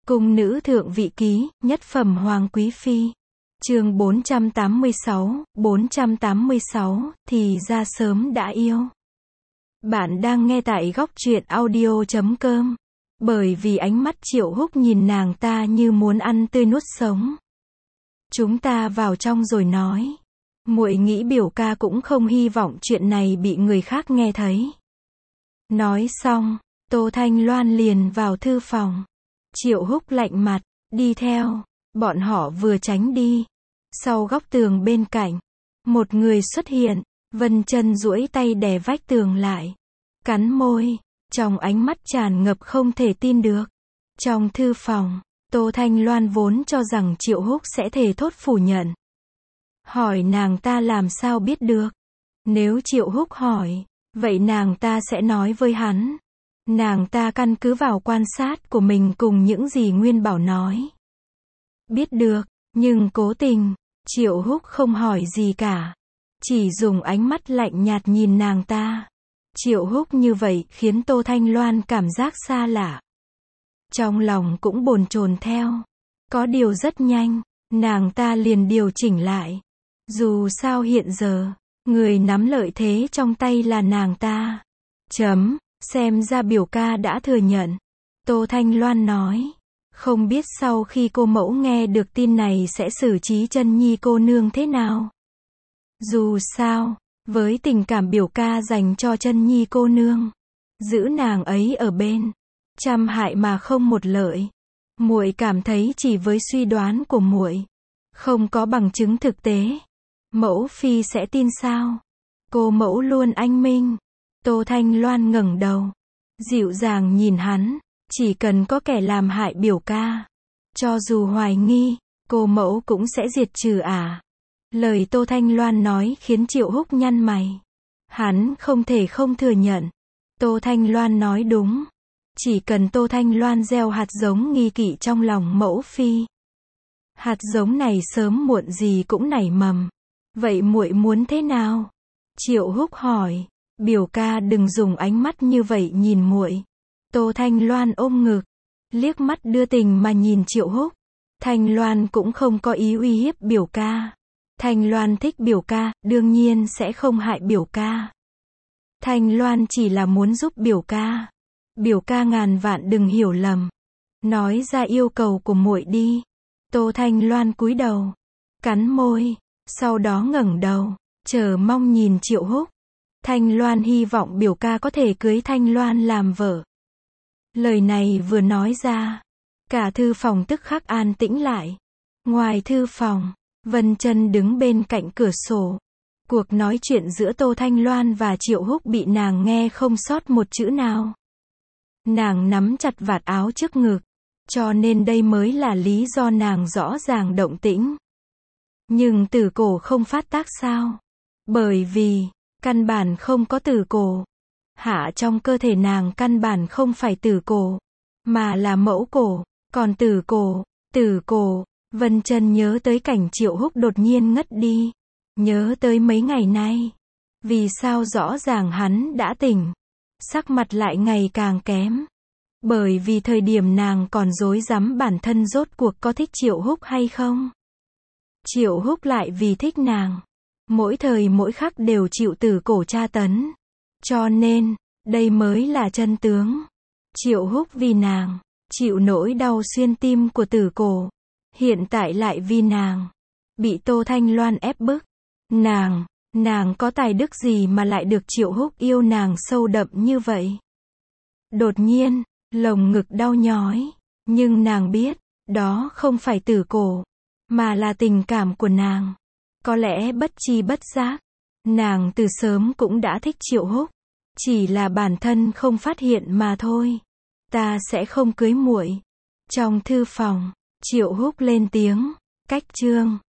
Cung nữ thượng vị ký, nhất phẩm hoàng quý phi. Chương 486, thì ra sớm đã yêu. Bạn đang nghe tại góc truyện audio.com. Bởi vì ánh mắt Triệu Húc nhìn nàng ta như muốn ăn tươi nuốt sống. Chúng ta vào trong rồi nói. Muội nghĩ biểu ca cũng không hy vọng chuyện này bị người khác nghe thấy. Nói xong, Tô Thanh Loan liền vào thư phòng. Triệu Húc lạnh mặt, đi theo. Bọn họ vừa tránh đi. Sau góc tường bên cạnh, một người xuất hiện. Vân Chân duỗi tay đè vách tường lại. Cắn môi, trong ánh mắt tràn ngập không thể tin được. Trong thư phòng, Tô Thanh Loan vốn cho rằng Triệu Húc sẽ thề thốt phủ nhận. Hỏi nàng ta làm sao biết được. Nếu Triệu Húc hỏi, vậy nàng ta sẽ nói với hắn. Nàng ta căn cứ vào quan sát của mình cùng những gì Nguyên Bảo nói. Biết được, nhưng cố tình, Triệu Húc không hỏi gì cả. Chỉ dùng ánh mắt lạnh nhạt nhìn nàng ta. Triệu Húc như vậy khiến Tô Thanh Loan cảm giác xa lạ. Trong lòng cũng bồn chồn theo. Có điều rất nhanh, nàng ta liền điều chỉnh lại. Dù sao hiện giờ, người nắm lợi thế trong tay là nàng ta. Xem ra biểu ca đã thừa nhận. Tô Thanh Loan nói. Không biết sau khi cô mẫu nghe được tin này sẽ xử trí Chân Nhi cô nương thế nào. Dù sao, với tình cảm biểu ca dành cho Chân Nhi cô nương, giữ nàng ấy ở bên, trăm hại mà không một lợi. Muội cảm thấy chỉ với suy đoán của muội, không có bằng chứng thực tế, mẫu phi sẽ tin sao? Cô mẫu luôn anh minh. Tô Thanh Loan ngẩng đầu, dịu dàng nhìn hắn, chỉ cần có kẻ làm hại biểu ca, cho dù hoài nghi, cô mẫu cũng sẽ diệt trừ à. Lời Tô Thanh Loan nói khiến Triệu Húc nhăn mày. Hắn không thể không thừa nhận. Tô Thanh Loan nói đúng. Chỉ cần Tô Thanh Loan gieo hạt giống nghi kỵ trong lòng mẫu phi, hạt giống này sớm muộn gì cũng nảy mầm. Vậy muội muốn thế nào? Triệu Húc hỏi. Biểu ca đừng dùng ánh mắt như vậy nhìn muội. Tô Thanh Loan ôm ngực, liếc mắt đưa tình mà nhìn Triệu Húc. Thanh Loan cũng không có ý uy hiếp biểu ca. Thanh Loan thích biểu ca, đương nhiên sẽ không hại biểu ca. Thanh Loan chỉ là muốn giúp biểu ca. Biểu ca ngàn vạn đừng hiểu lầm. Nói ra yêu cầu của muội đi. Tô Thanh Loan cúi đầu, cắn môi, sau đó ngẩng đầu, chờ mong nhìn Triệu Húc. Thanh Loan hy vọng biểu ca có thể cưới Thanh Loan làm vợ. Lời này vừa nói ra, cả thư phòng tức khắc an tĩnh lại. Ngoài thư phòng, Vân Chân đứng bên cạnh cửa sổ. Cuộc nói chuyện giữa Tô Thanh Loan và Triệu Húc bị nàng nghe không sót một chữ nào. Nàng nắm chặt vạt áo trước ngực, cho nên đây mới là lý do nàng rõ ràng động tĩnh. Nhưng tử cổ không phát tác sao? Bởi vì, căn bản không có tử cổ. Hạ trong cơ thể nàng căn bản không phải tử cổ, mà là mẫu cổ. Còn tử cổ, Vân Chân nhớ tới cảnh Triệu Húc đột nhiên ngất đi. Nhớ tới mấy ngày nay. Vì sao rõ ràng hắn đã tỉnh, sắc mặt lại ngày càng kém. Bởi vì thời điểm nàng còn rối rắm bản thân rốt cuộc có thích Triệu Húc hay không. Triệu Húc lại vì thích nàng, mỗi thời mỗi khắc đều chịu tử cổ tra tấn. Cho nên, đây mới là chân tướng. Triệu Húc vì nàng, chịu nỗi đau xuyên tim của tử cổ. Hiện tại lại vì nàng, bị Tô Thanh Loan ép bức. Nàng có tài đức gì mà lại được Triệu Húc yêu nàng sâu đậm như vậy? Đột nhiên, lồng ngực đau nhói. Nhưng nàng biết, đó không phải tử cổ, mà là tình cảm của nàng. Có lẽ bất tri bất giác, nàng từ sớm cũng đã thích Triệu Húc. Chỉ là bản thân không phát hiện mà thôi. Ta sẽ không cưới muội. Trong thư phòng, Triệu Húc lên tiếng. Cách chương